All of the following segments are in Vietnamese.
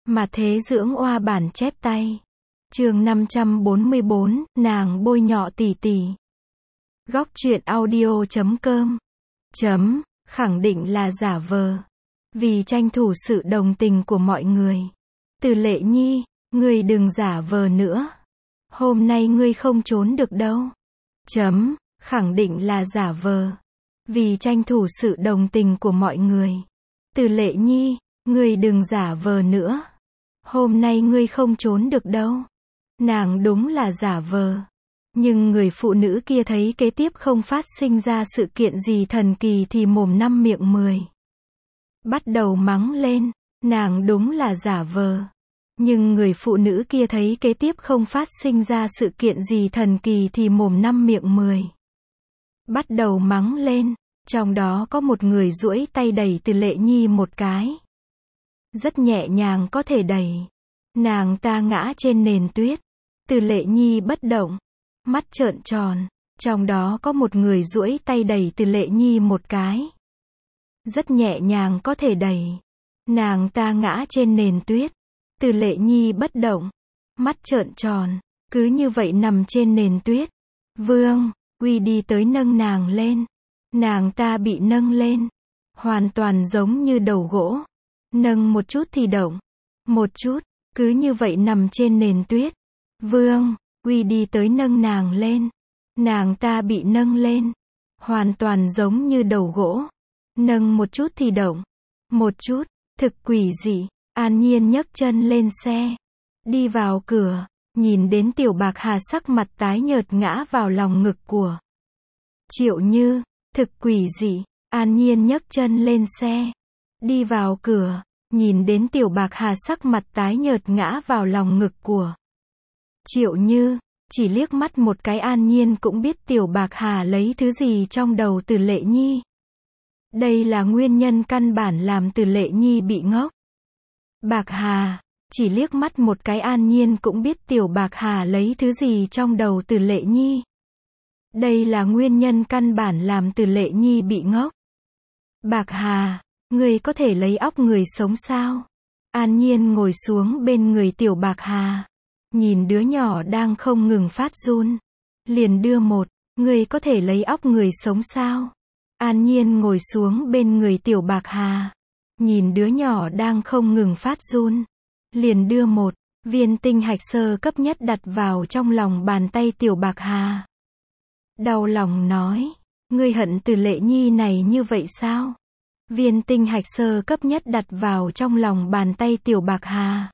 Mà thế dưỡng oa bản chép tay. Chương 544, nàng bôi nhọ tỷ tỷ. Góc truyện audio.com khẳng định là giả vờ. Vì tranh thủ sự đồng tình của mọi người. Từ Lệ Nhi, ngươi đừng giả vờ nữa. Hôm nay ngươi không trốn được đâu. Khẳng định là giả vờ. Vì tranh thủ sự đồng tình của mọi người. Từ Lệ Nhi, ngươi đừng giả vờ nữa. Hôm nay ngươi không trốn được đâu. Nàng đúng là giả vờ. Nhưng người phụ nữ kia thấy kế tiếp không phát sinh ra sự kiện gì thần kỳ thì mồm năm miệng mười. Bắt đầu mắng lên, nàng đúng là giả vờ. Nhưng người phụ nữ kia thấy kế tiếp không phát sinh ra sự kiện gì thần kỳ thì mồm năm miệng mười. Bắt đầu mắng lên, trong đó có một người duỗi tay đẩy Từ Lệ Nhi một cái. Rất nhẹ nhàng có thể đẩy. Nàng ta ngã trên nền tuyết. Từ Lệ Nhi bất động, mắt trợn tròn, trong đó có một người duỗi tay đẩy Từ Lệ Nhi một cái. Rất nhẹ nhàng có thể đẩy. Nàng ta ngã trên nền tuyết. Từ Lệ Nhi bất động, mắt trợn tròn, cứ như vậy nằm trên nền tuyết. Vương Uy đi tới nâng nàng lên. Nàng ta bị nâng lên, hoàn toàn giống như đầu gỗ. Nâng một chút thì động, một chút, cứ như vậy nằm trên nền tuyết. Vương Uy đi tới nâng nàng lên. Nàng ta bị nâng lên, hoàn toàn giống như đầu gỗ. Nâng một chút thì động, một chút, thực quỷ dị. An Nhiên nhấc chân lên xe, đi vào cửa, nhìn đến Tiểu Bạc Hà sắc mặt tái nhợt ngã vào lòng ngực của Triệu Như. Thực quỷ dị. An Nhiên nhấc chân lên xe, đi vào cửa, nhìn đến Tiểu Bạc Hà sắc mặt tái nhợt ngã vào lòng ngực của Triệu Như. Chỉ liếc mắt một cái An Nhiên cũng biết Tiểu Bạc Hà lấy thứ gì trong đầu Từ Lệ Nhi. Đây là nguyên nhân căn bản làm Từ Lệ Nhi bị ngốc. Bạc Hà, chỉ liếc mắt một cái An Nhiên cũng biết Tiểu Bạc Hà lấy thứ gì trong đầu Từ Lệ Nhi. Đây là nguyên nhân căn bản làm Từ Lệ Nhi bị ngốc. Bạc Hà, người có thể lấy óc người sống sao? An Nhiên ngồi xuống bên người Tiểu Bạc Hà, nhìn đứa nhỏ đang không ngừng phát run, liền đưa một, người có thể lấy óc người sống sao? An Nhiên ngồi xuống bên người Tiểu Bạc Hà, nhìn đứa nhỏ đang không ngừng phát run, liền đưa một viên tinh hạch sơ cấp nhất đặt vào trong lòng bàn tay Tiểu Bạc Hà. Đau lòng nói, ngươi hận Từ Lệ Nhi này như vậy sao? Viên tinh hạch sơ cấp nhất đặt vào trong lòng bàn tay Tiểu Bạc Hà.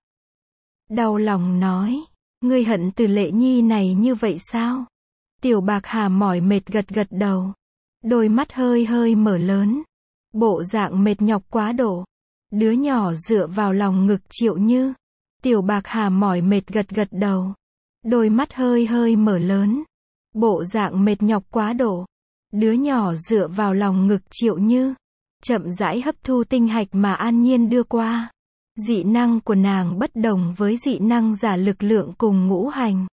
Đau lòng nói, ngươi hận Từ Lệ Nhi này như vậy sao? Tiểu Bạc Hà mỏi mệt gật gật đầu, đôi mắt hơi hơi mở lớn, bộ dạng mệt nhọc quá độ. Đứa nhỏ dựa vào lòng ngực Triệu Như. Tiểu Bạc Hà mỏi mệt gật gật đầu, đôi mắt hơi hơi mở lớn, bộ dạng mệt nhọc quá độ. Đứa nhỏ dựa vào lòng ngực Triệu Như, chậm rãi hấp thu tinh hạch mà An Nhiên đưa qua. Dị năng của nàng bất đồng với dị năng giả lực lượng cùng ngũ hành.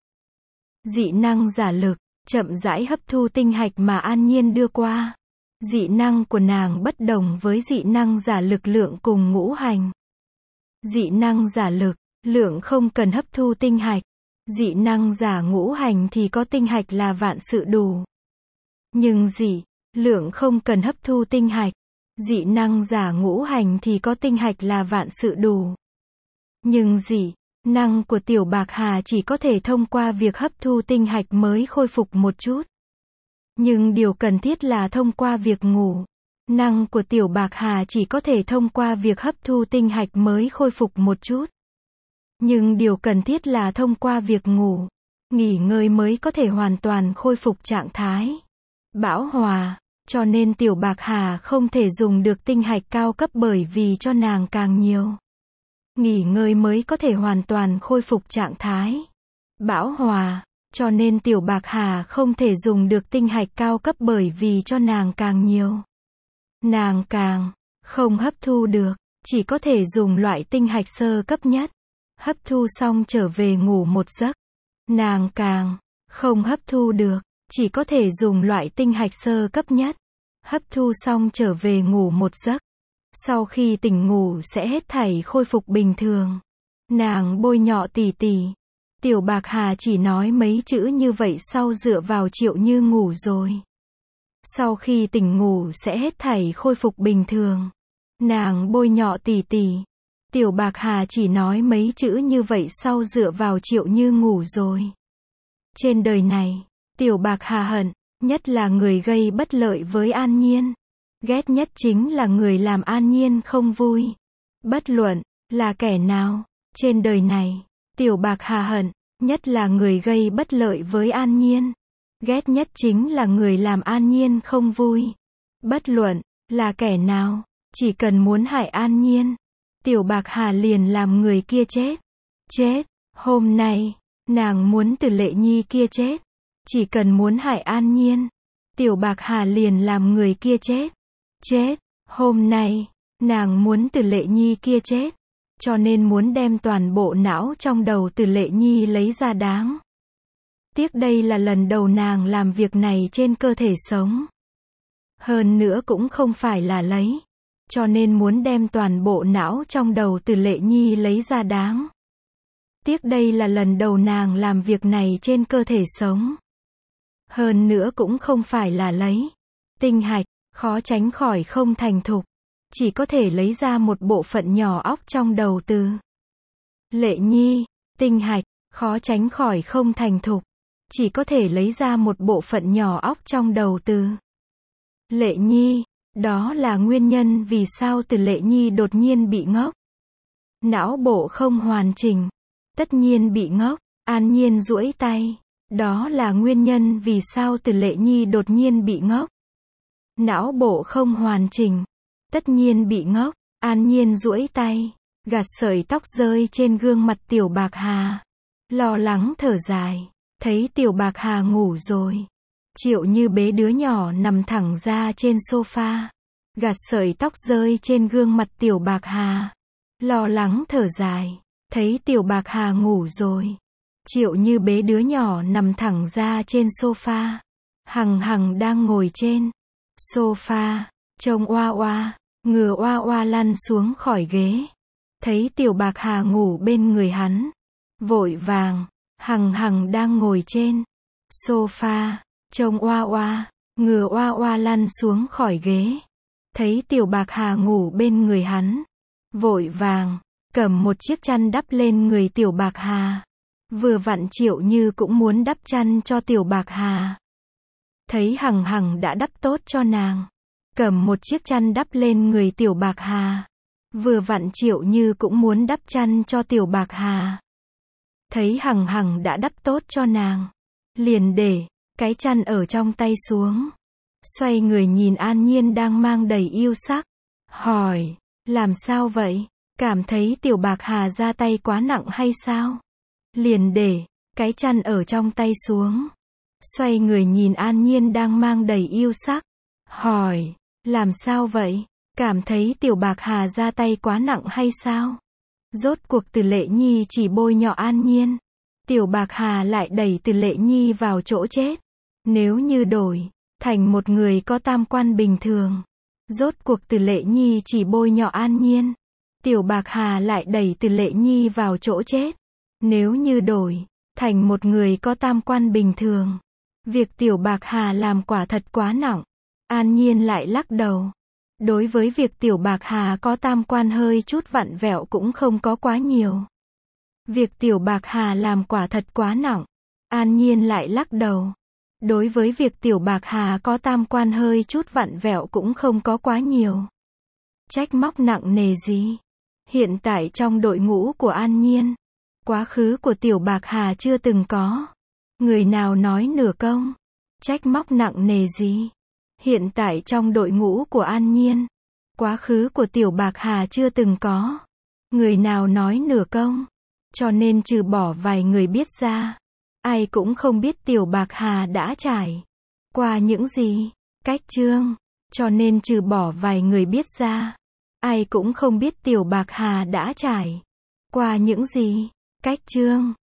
Dị năng giả lực, chậm rãi hấp thu tinh hạch mà An Nhiên đưa qua. Dị năng của nàng bất đồng với dị năng giả lực lượng cùng ngũ hành. Dị năng giả lực, lượng không cần hấp thu tinh hạch. Dị năng giả ngũ hành thì có tinh hạch là vạn sự đủ. Nhưng dị lượng không cần hấp thu tinh hạch. Dị năng giả ngũ hành thì có tinh hạch là vạn sự đủ. Nhưng dị năng của Tiểu Bạc Hà chỉ có thể thông qua việc hấp thu tinh hạch mới khôi phục một chút. Nhưng điều cần thiết là thông qua việc ngủ. Năng của Tiểu Bạc Hà chỉ có thể thông qua việc hấp thu tinh hạch mới khôi phục một chút. Nhưng điều cần thiết là thông qua việc ngủ, nghỉ ngơi mới có thể hoàn toàn khôi phục trạng thái bão hòa. Cho nên Tiểu Bạc Hà không thể dùng được tinh hạch cao cấp bởi vì cho nàng càng nhiều nghỉ ngơi mới có thể hoàn toàn khôi phục trạng thái bão hòa. Cho nên Tiểu Bạc Hà không thể dùng được tinh hạch cao cấp bởi vì cho nàng càng nhiều nàng càng không hấp thu được, chỉ có thể dùng loại tinh hạch sơ cấp nhất. Hấp thu xong trở về ngủ một giấc. Nàng càng không hấp thu được, chỉ có thể dùng loại tinh hạch sơ cấp nhất. Hấp thu xong trở về ngủ một giấc. Sau khi tỉnh ngủ sẽ hết thảy khôi phục bình thường. Nàng bôi nhọ tỉ tỉ. Tiểu Bạc Hà chỉ nói mấy chữ như vậy sau dựa vào Triệu Như ngủ rồi. Sau khi tỉnh ngủ sẽ hết thảy khôi phục bình thường. Nàng bôi nhọ tỉ tỉ. Tiểu Bạc Hà chỉ nói mấy chữ như vậy sau dựa vào Triệu Như ngủ rồi. Trên đời này, Tiểu Bạc Hà hận nhất là người gây bất lợi với An Nhiên. Ghét nhất chính là người làm An Nhiên không vui. Bất luận là kẻ nào, trên đời này, Tiểu Bạc Hà hận nhất là người gây bất lợi với An Nhiên. Ghét nhất chính là người làm An Nhiên không vui. Bất luận là kẻ nào, chỉ cần muốn hại An Nhiên, Tiểu Bạc Hà liền làm người kia chết. Chết. Hôm nay, nàng muốn Từ Lệ Nhi kia chết. Chỉ cần muốn hại An Nhiên, Tiểu Bạc Hà liền làm người kia chết. Chết. Hôm nay, nàng muốn Từ Lệ Nhi kia chết. Cho nên muốn đem toàn bộ não trong đầu Từ Lệ Nhi lấy ra đáng. Tiếc đây là lần đầu nàng làm việc này trên cơ thể sống. Hơn nữa cũng không phải là lấy. Cho nên muốn đem toàn bộ não trong đầu Từ Lệ Nhi lấy ra đáng. Tiếc đây là lần đầu nàng làm việc này trên cơ thể sống. Hơn nữa cũng không phải là lấy. Tinh hạch, khó tránh khỏi không thành thục. Chỉ có thể lấy ra một bộ phận nhỏ óc trong đầu Từ Lệ Nhi. Tinh hạch, khó tránh khỏi không thành thục. Chỉ có thể lấy ra một bộ phận nhỏ óc trong đầu Từ Lệ Nhi. Đó là nguyên nhân vì sao Từ Lệ Nhi đột nhiên bị ngốc. Não bộ không hoàn chỉnh. Tất nhiên bị ngốc. An Nhiên duỗi tay. Đó là nguyên nhân vì sao Từ Lệ Nhi đột nhiên bị ngốc. Não bộ không hoàn chỉnh. Tất nhiên bị ngốc. An Nhiên duỗi tay. Gạt sợi tóc rơi trên gương mặt Tiểu Bạc Hà. Lo lắng thở dài. Thấy Tiểu Bạc Hà ngủ rồi. Triệu Như bế đứa nhỏ nằm thẳng ra trên sofa. Gạt sợi tóc rơi trên gương mặt Tiểu Bạc Hà. Lo lắng thở dài. Thấy Tiểu Bạc Hà ngủ rồi. Triệu Như bế đứa nhỏ nằm thẳng ra trên sofa. Hằng Hằng đang ngồi trên sofa. Trông oa oa. Ngừa oa oa lăn xuống khỏi ghế. Thấy Tiểu Bạc Hà ngủ bên người hắn. Vội vàng. Hằng Hằng đang ngồi trên sofa. Trông oa oa. Ngừa oa oa lăn xuống khỏi ghế. Thấy Tiểu Bạc Hà ngủ bên người hắn. Vội vàng. Cầm một chiếc chăn đắp lên người Tiểu Bạc Hà. Vừa vặn Triệu Như cũng muốn đắp chăn cho Tiểu Bạc Hà. Thấy Hằng Hằng đã đắp tốt cho nàng. Cầm một chiếc chăn đắp lên người Tiểu Bạc Hà. Vừa vặn Triệu Như cũng muốn đắp chăn cho Tiểu Bạc Hà. Thấy Hằng Hằng đã đắp tốt cho nàng. Liền để cái chăn ở trong tay xuống. Xoay người nhìn An Nhiên đang mang đầy yêu sắc. Hỏi, làm sao vậy? Cảm thấy Tiểu Bạc Hà ra tay quá nặng hay sao? Liền để cái chăn ở trong tay xuống. Xoay người nhìn An Nhiên đang mang đầy yêu sắc. Hỏi, làm sao vậy? Cảm thấy Tiểu Bạc Hà ra tay quá nặng hay sao? Rốt cuộc Từ Lệ Nhi chỉ bôi nhọ An Nhiên. Tiểu Bạc Hà lại đẩy Từ Lệ Nhi vào chỗ chết. Nếu như đổi thành một người có tam quan bình thường. Rốt cuộc Từ Lệ Nhi chỉ bôi nhọ An Nhiên. Tiểu Bạc Hà lại đẩy Từ Lệ Nhi vào chỗ chết. Nếu như đổi thành một người có tam quan bình thường. Việc Tiểu Bạc Hà làm quả thật quá nặng. An Nhiên lại lắc đầu. Đối với việc Tiểu Bạc Hà có tam quan hơi chút vặn vẹo cũng không có quá nhiều. Việc Tiểu Bạc Hà làm quả thật quá nặng. An Nhiên lại lắc đầu. Đối với việc Tiểu Bạc Hà có tam quan hơi chút vặn vẹo cũng không có quá nhiều. Trách móc nặng nề gì? Hiện tại trong đội ngũ của An Nhiên, quá khứ của Tiểu Bạc Hà chưa từng có người nào nói nửa công. Trách móc nặng nề gì? Hiện tại trong đội ngũ của An Nhiên, quá khứ của Tiểu Bạc Hà chưa từng có người nào nói nửa công. Cho nên trừ bỏ vài người biết ra, ai cũng không biết Tiểu Bạc Hà đã trải qua những gì. Cách chương. Cho nên trừ bỏ vài người biết ra, ai cũng không biết Tiểu Bạc Hà đã trải qua những gì. Cách chương.